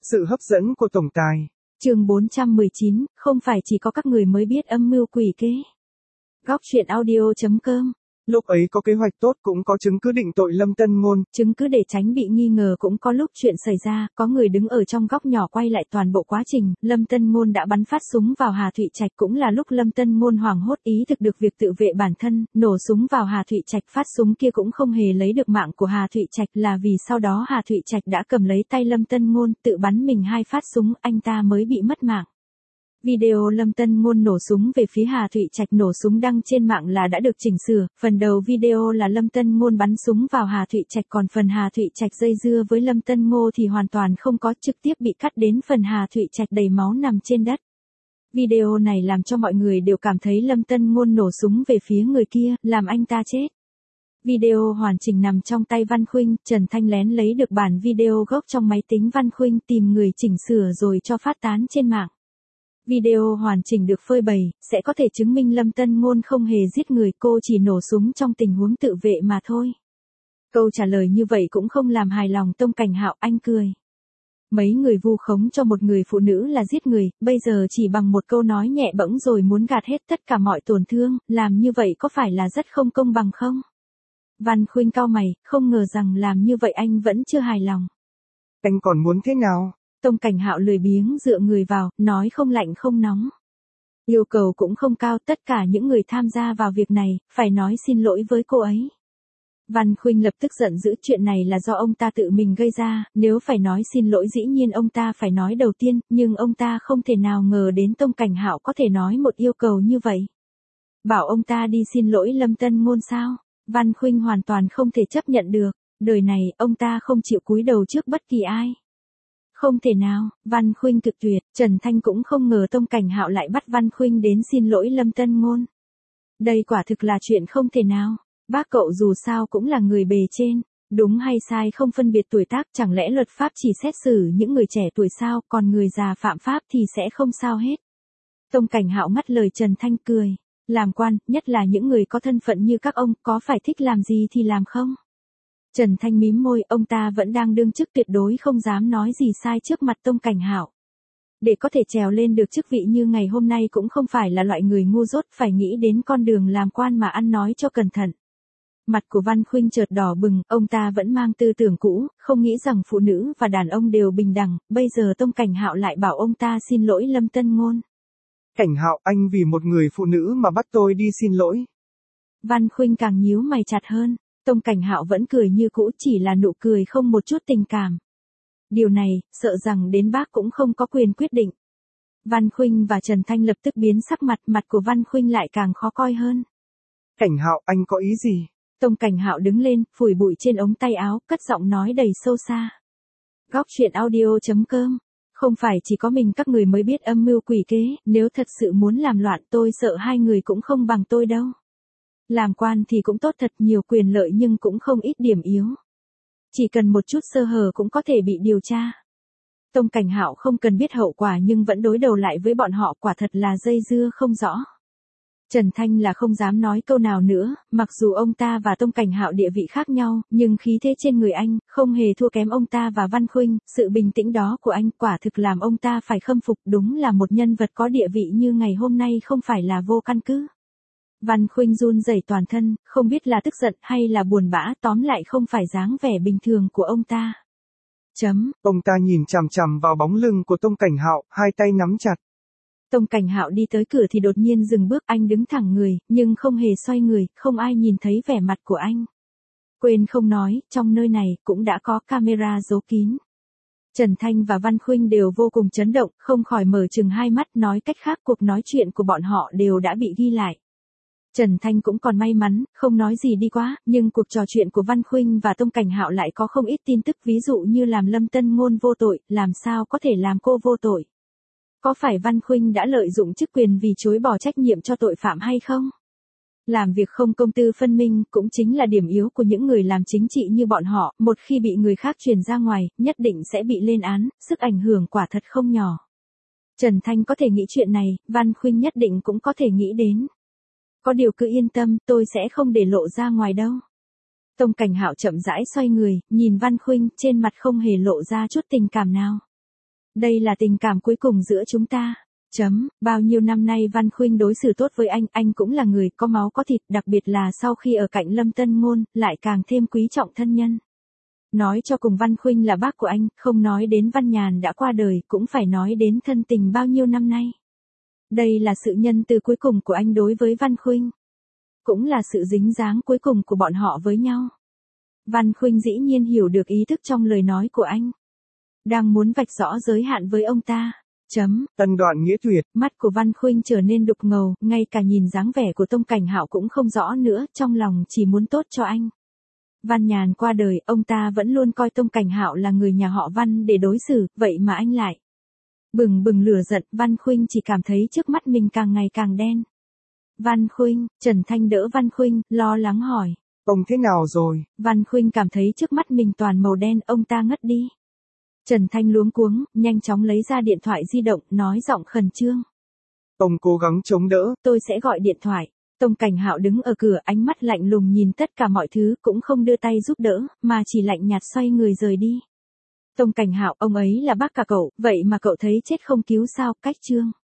Sự hấp dẫn của tổng tài. Chương 419, không phải chỉ có các người mới biết âm mưu quỷ kế. Góc truyện audio.com. Lúc ấy có kế hoạch tốt cũng có chứng cứ định tội Lâm Tân Ngôn. Chứng cứ để tránh bị nghi ngờ cũng có lúc chuyện xảy ra, có người đứng ở trong góc nhỏ quay lại toàn bộ quá trình, Lâm Tân Ngôn đã bắn phát súng vào Hà Thụy Trạch, cũng là lúc Lâm Tân Ngôn hoảng hốt ý thức được việc tự vệ bản thân, nổ súng vào Hà Thụy Trạch, phát súng kia cũng không hề lấy được mạng của Hà Thụy Trạch, là vì sau đó Hà Thụy Trạch đã cầm lấy tay Lâm Tân Ngôn, tự bắn mình 2 phát súng, anh ta mới bị mất mạng. Video Lâm Tân Ngôn nổ súng về phía Hà Thụy Trạch nổ súng đăng trên mạng là đã được chỉnh sửa, phần đầu video là Lâm Tân Ngôn bắn súng vào Hà Thụy Trạch, còn phần Hà Thụy Trạch dây dưa với Lâm Tân Ngôn thì hoàn toàn không có, trực tiếp bị cắt đến phần Hà Thụy Trạch đầy máu nằm trên đất. Video này làm cho mọi người đều cảm thấy Lâm Tân Ngôn nổ súng về phía người kia, làm anh ta chết. Video hoàn chỉnh nằm trong tay Văn Khuynh, Trần Thanh lén lấy được bản video gốc trong máy tính Văn Khuynh, tìm người chỉnh sửa rồi cho phát tán trên mạng. Video hoàn chỉnh được phơi bày, sẽ có thể chứng minh Lâm Tân Ngôn không hề giết người, cô chỉ nổ súng trong tình huống tự vệ mà thôi. Câu trả lời như vậy cũng không làm hài lòng Tông Cảnh Hạo, anh cười. Mấy người vu khống cho một người phụ nữ là giết người, bây giờ chỉ bằng một câu nói nhẹ bẫng rồi muốn gạt hết tất cả mọi tổn thương, làm như vậy có phải là rất không công bằng không? Văn Khuynh cau mày, không ngờ rằng làm như vậy anh vẫn chưa hài lòng. Anh còn muốn thế nào? Tông Cảnh Hạo lười biếng dựa người vào, nói không lạnh không nóng. Yêu cầu cũng không cao, tất cả những người tham gia vào việc này, phải nói xin lỗi với cô ấy. Văn Khuynh lập tức giận dữ, chuyện này là do ông ta tự mình gây ra, nếu phải nói xin lỗi dĩ nhiên ông ta phải nói đầu tiên, nhưng ông ta không thể nào ngờ đến Tông Cảnh Hạo có thể nói một yêu cầu như vậy. Bảo ông ta đi xin lỗi Lâm Tân Ngôn sao? Văn Khuynh hoàn toàn không thể chấp nhận được, đời này ông ta không chịu cúi đầu trước bất kỳ ai. Không thể nào, Văn Khuynh thực tuyệt, Trần Thanh cũng không ngờ Tông Cảnh Hạo lại bắt Văn Khuynh đến xin lỗi Lâm Tân Ngôn. Đây quả thực là chuyện không thể nào, bác cậu dù sao cũng là người bề trên, đúng hay sai không phân biệt tuổi tác, chẳng lẽ luật pháp chỉ xét xử những người trẻ tuổi sao, còn người già phạm pháp thì sẽ không sao hết. Tông Cảnh Hạo ngắt lời Trần Thanh cười, làm quan, nhất là những người có thân phận như các ông, có phải thích làm gì thì làm không? Trần Thanh mím môi, ông ta vẫn đang đương chức, tuyệt đối không dám nói gì sai trước mặt Tông Cảnh Hạo. Để có thể trèo lên được chức vị như ngày hôm nay cũng không phải là loại người ngu dốt, phải nghĩ đến con đường làm quan mà ăn nói cho cẩn thận. Mặt của Văn Khuynh chợt đỏ bừng, ông ta vẫn mang tư tưởng cũ, không nghĩ rằng phụ nữ và đàn ông đều bình đẳng, bây giờ Tông Cảnh Hạo lại bảo ông ta xin lỗi Lâm Tân Ngôn. Cảnh Hạo, anh vì một người phụ nữ mà bắt tôi đi xin lỗi. Văn Khuynh càng nhíu mày chặt hơn. Tông Cảnh Hạo vẫn cười như cũ, chỉ là nụ cười không một chút tình cảm. Điều này, sợ rằng đến bác cũng không có quyền quyết định. Văn Khuynh và Trần Thanh lập tức biến sắc mặt, mặt của Văn Khuynh lại càng khó coi hơn. Cảnh Hạo, anh có ý gì? Tông Cảnh Hạo đứng lên, phủi bụi trên ống tay áo, cất giọng nói đầy sâu xa. Góc truyện audio.com. Không phải chỉ có mình các người mới biết âm mưu quỷ kế, nếu thật sự muốn làm loạn tôi sợ hai người cũng không bằng tôi đâu. Làm quan thì cũng tốt thật, nhiều quyền lợi nhưng cũng không ít điểm yếu. Chỉ cần một chút sơ hở cũng có thể bị điều tra. Tông Cảnh Hạo không cần biết hậu quả nhưng vẫn đối đầu lại với bọn họ, quả thật là dây dưa không rõ. Trần Thanh là không dám nói câu nào nữa, mặc dù ông ta và Tông Cảnh Hạo địa vị khác nhau, nhưng khí thế trên người anh, không hề thua kém ông ta và Văn Khuynh, sự bình tĩnh đó của anh quả thực làm ông ta phải khâm phục, đúng là một nhân vật có địa vị như ngày hôm nay không phải là vô căn cứ. Văn Khuynh run rẩy toàn thân, không biết là tức giận hay là buồn bã, tóm lại không phải dáng vẻ bình thường của ông ta. Ông ta nhìn chằm chằm vào bóng lưng của Tông Cảnh Hạo, hai tay nắm chặt. Tông Cảnh Hạo đi tới cửa thì đột nhiên dừng bước, anh đứng thẳng người, nhưng không hề xoay người, không ai nhìn thấy vẻ mặt của anh. Quên không nói, trong nơi này cũng đã có camera giấu kín. Trần Thanh và Văn Khuynh đều vô cùng chấn động, không khỏi mở trừng hai mắt, nói cách khác cuộc nói chuyện của bọn họ đều đã bị ghi lại. Trần Thanh cũng còn may mắn, không nói gì đi quá, nhưng cuộc trò chuyện của Văn Khuynh và Tông Cảnh Hạo lại có không ít tin tức, ví dụ như làm Lâm Tân Ngôn vô tội, làm sao có thể làm cô vô tội. Có phải Văn Khuynh đã lợi dụng chức quyền vì chối bỏ trách nhiệm cho tội phạm hay không? Làm việc không công tư phân minh cũng chính là điểm yếu của những người làm chính trị như bọn họ, một khi bị người khác truyền ra ngoài, nhất định sẽ bị lên án, sức ảnh hưởng quả thật không nhỏ. Trần Thanh có thể nghĩ chuyện này, Văn Khuynh nhất định cũng có thể nghĩ đến. Có điều cứ yên tâm, tôi sẽ không để lộ ra ngoài đâu. Tông Cảnh Hạo chậm rãi xoay người, nhìn Văn Khuynh, trên mặt không hề lộ ra chút tình cảm nào. Đây là tình cảm cuối cùng giữa chúng ta. Bao nhiêu năm nay Văn Khuynh đối xử tốt với anh cũng là người có máu có thịt, đặc biệt là sau khi ở cạnh Lâm Tân Ngôn, lại càng thêm quý trọng thân nhân. Nói cho cùng Văn Khuynh là bác của anh, không nói đến Văn Nhàn đã qua đời, cũng phải nói đến thân tình bao nhiêu năm nay. Đây là sự nhân từ cuối cùng của anh đối với Văn Khuynh. Cũng là sự dính dáng cuối cùng của bọn họ với nhau. Văn Khuynh dĩ nhiên hiểu được ý thức trong lời nói của anh. Đang muốn vạch rõ giới hạn với ông ta. Tân Đoạn Nghĩa Tuyệt. Mắt của Văn Khuynh trở nên đục ngầu, ngay cả nhìn dáng vẻ của Tông Cảnh Hạo cũng không rõ nữa, trong lòng chỉ muốn tốt cho anh. Văn Nhàn qua đời, ông ta vẫn luôn coi Tông Cảnh Hạo là người nhà họ Văn để đối xử, vậy mà anh lại bừng bừng lửa giận. Văn Khuynh chỉ cảm thấy trước mắt mình càng ngày càng đen. Văn Khuynh, Trần Thanh đỡ Văn Khuynh, lo lắng hỏi. Ông thế nào rồi? Văn Khuynh cảm thấy trước mắt mình toàn màu đen, ông ta ngất đi. Trần Thanh luống cuống, nhanh chóng lấy ra điện thoại di động, nói giọng khẩn trương. Ông cố gắng chống đỡ. Tôi sẽ gọi điện thoại. Tông Cảnh Hạo đứng ở cửa, ánh mắt lạnh lùng nhìn tất cả mọi thứ, cũng không đưa tay giúp đỡ, mà chỉ lạnh nhạt xoay người rời đi. Tông Cảnh Hạo, ông ấy là bác cả cậu, vậy mà cậu thấy chết không cứu sao, cách chương.